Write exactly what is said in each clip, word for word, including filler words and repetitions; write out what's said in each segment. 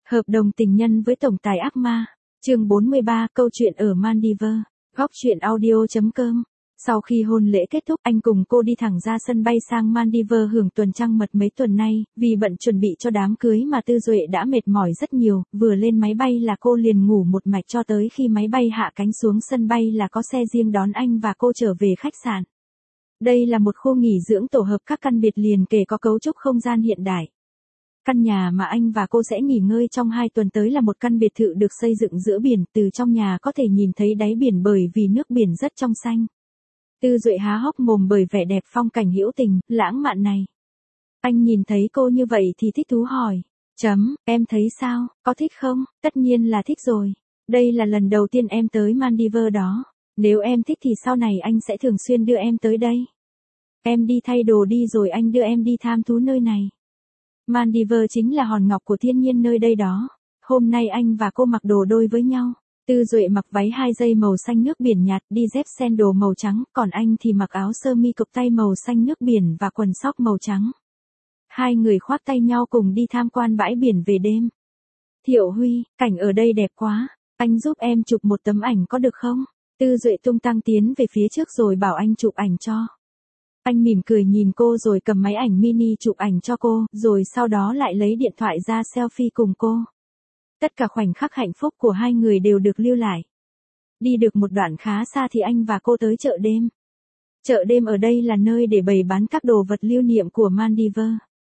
Hợp đồng tình nhân với tổng tài ác ma. Chương bốn mươi ba, câu chuyện ở Maldives. Góc truyện audio chấm com. Sau khi hôn lễ kết thúc, anh cùng cô đi thẳng ra sân bay sang Maldives hưởng tuần trăng mật mấy tuần nay, vì bận chuẩn bị cho đám cưới mà Tư Duệ đã mệt mỏi rất nhiều, vừa lên máy bay là cô liền ngủ một mạch cho tới khi máy bay hạ cánh xuống sân bay là có xe riêng đón anh và cô trở về khách sạn. Đây là một khu nghỉ dưỡng tổ hợp các căn biệt liền kề có cấu trúc không gian hiện đại. Căn nhà mà anh và cô sẽ nghỉ ngơi trong hai tuần tới là một căn biệt thự được xây dựng giữa biển, từ trong nhà có thể nhìn thấy đáy biển bởi vì nước biển rất trong xanh. Tư Duệ há hốc mồm bởi vẻ đẹp phong cảnh hữu tình, lãng mạn này. Anh nhìn thấy cô như vậy thì thích thú hỏi. Chấm, em thấy sao, có thích không? Tất nhiên là thích rồi. Đây là lần đầu tiên em tới Maldives đó. Nếu em thích thì sau này anh sẽ thường xuyên đưa em tới đây. Em đi thay đồ đi rồi anh đưa em đi tham thú nơi này. Maldives chính là hòn ngọc của thiên nhiên nơi đây đó. Hôm nay anh và cô mặc đồ đôi với nhau. Tư Duệ mặc váy hai dây màu xanh nước biển nhạt, đi dép sandal màu trắng, còn anh thì mặc áo sơ mi cộc tay màu xanh nước biển và quần sóc màu trắng. Hai người khoác tay nhau cùng đi tham quan bãi biển về đêm. Thiệu Huy, cảnh ở đây đẹp quá, anh giúp em chụp một tấm ảnh có được không? Tư Duệ tung tăng tiến về phía trước rồi bảo anh chụp ảnh cho. Anh mỉm cười nhìn cô rồi cầm máy ảnh mini chụp ảnh cho cô, rồi sau đó lại lấy điện thoại ra selfie cùng cô. Tất cả khoảnh khắc hạnh phúc của hai người đều được lưu lại. Đi được một đoạn khá xa thì anh và cô tới chợ đêm. Chợ đêm ở đây là nơi để bày bán các đồ vật lưu niệm của Maldives.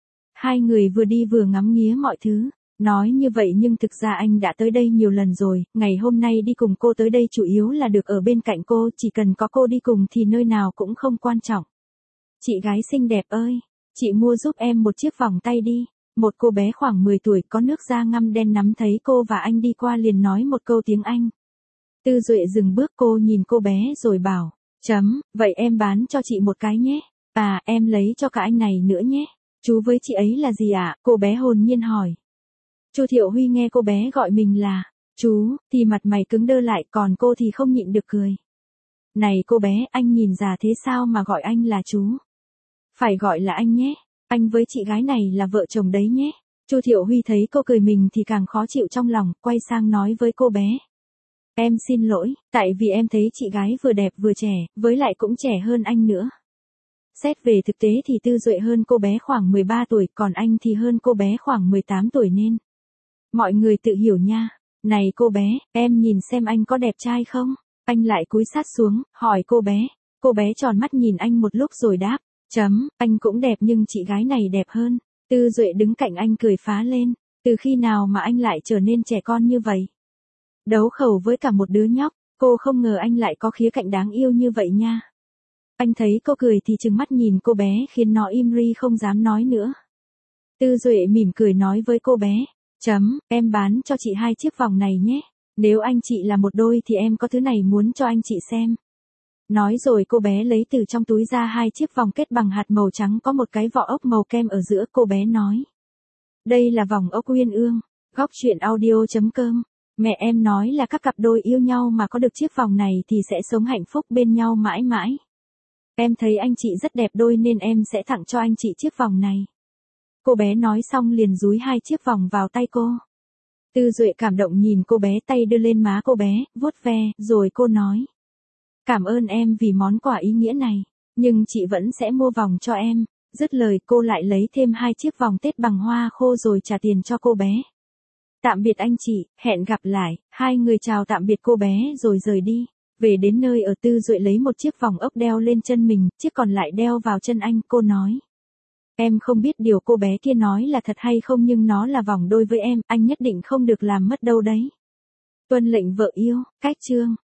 Hai người vừa đi vừa ngắm nghía mọi thứ. Nói như vậy nhưng thực ra anh đã tới đây nhiều lần rồi, ngày hôm nay đi cùng cô tới đây chủ yếu là được ở bên cạnh cô, chỉ cần có cô đi cùng thì nơi nào cũng không quan trọng. Chị gái xinh đẹp ơi, chị mua giúp em một chiếc vòng tay đi. Một cô bé khoảng mười tuổi có nước da ngăm đen nắm thấy cô và anh đi qua liền nói một câu tiếng Anh. Tư Duệ dừng bước, cô nhìn cô bé rồi bảo, chấm, vậy em bán cho chị một cái nhé. À, em lấy cho cả anh này nữa nhé. Chú với chị ấy là gì ạ? À? Cô bé hồn nhiên hỏi. Chu Thiệu Huy nghe cô bé gọi mình là chú, thì mặt mày cứng đơ lại, còn cô thì không nhịn được cười. Này cô bé, anh nhìn già thế sao mà gọi anh là chú? Phải gọi là anh nhé. Anh với chị gái này là vợ chồng đấy nhé. Chu Thiệu Huy thấy cô cười mình thì càng khó chịu trong lòng, quay sang nói với cô bé. Em xin lỗi, tại vì em thấy chị gái vừa đẹp vừa trẻ, với lại cũng trẻ hơn anh nữa. Xét về thực tế thì Tư Duệ hơn cô bé khoảng mười ba tuổi, còn anh thì hơn cô bé khoảng mười tám tuổi nên. Mọi người tự hiểu nha. Này cô bé, em nhìn xem anh có đẹp trai không? Anh lại cúi sát xuống, hỏi cô bé. Cô bé tròn mắt nhìn anh một lúc rồi đáp. Chấm, anh cũng đẹp nhưng chị gái này đẹp hơn. Tư Duệ đứng cạnh anh cười phá lên. Từ khi nào mà anh lại trở nên trẻ con như vậy? Đấu khẩu với cả một đứa nhóc, cô không ngờ anh lại có khía cạnh đáng yêu như vậy nha. Anh thấy cô cười thì trừng mắt nhìn cô bé khiến nó im ri không dám nói nữa. Tư Duệ mỉm cười nói với cô bé. Chấm, em bán cho chị hai chiếc vòng này nhé. Nếu anh chị là một đôi thì em có thứ này muốn cho anh chị xem. Nói rồi cô bé lấy từ trong túi ra hai chiếc vòng kết bằng hạt màu trắng có một cái vỏ ốc màu kem ở giữa, cô bé nói. Đây là vòng ốc uyên ương. Góc truyện audio chấm com. Mẹ em nói là các cặp đôi yêu nhau mà có được chiếc vòng này thì sẽ sống hạnh phúc bên nhau mãi mãi. Em thấy anh chị rất đẹp đôi nên em sẽ tặng cho anh chị chiếc vòng này. Cô bé nói xong liền dúi hai chiếc vòng vào tay cô. Tư Duệ cảm động nhìn cô bé, tay đưa lên má cô bé, vuốt ve, rồi cô nói. Cảm ơn em vì món quà ý nghĩa này, nhưng chị vẫn sẽ mua vòng cho em. Dứt lời cô lại lấy thêm hai chiếc vòng tết bằng hoa khô rồi trả tiền cho cô bé. Tạm biệt anh chị, hẹn gặp lại. Hai người chào tạm biệt cô bé rồi rời đi. Về đến nơi ở, Tư Duệ lấy một chiếc vòng ốc đeo lên chân mình, chiếc còn lại đeo vào chân anh, cô nói. Em không biết điều cô bé kia nói là thật hay không nhưng nó là vòng đôi với em, anh nhất định không được làm mất đâu đấy. Tuân lệnh vợ yêu, cách chương.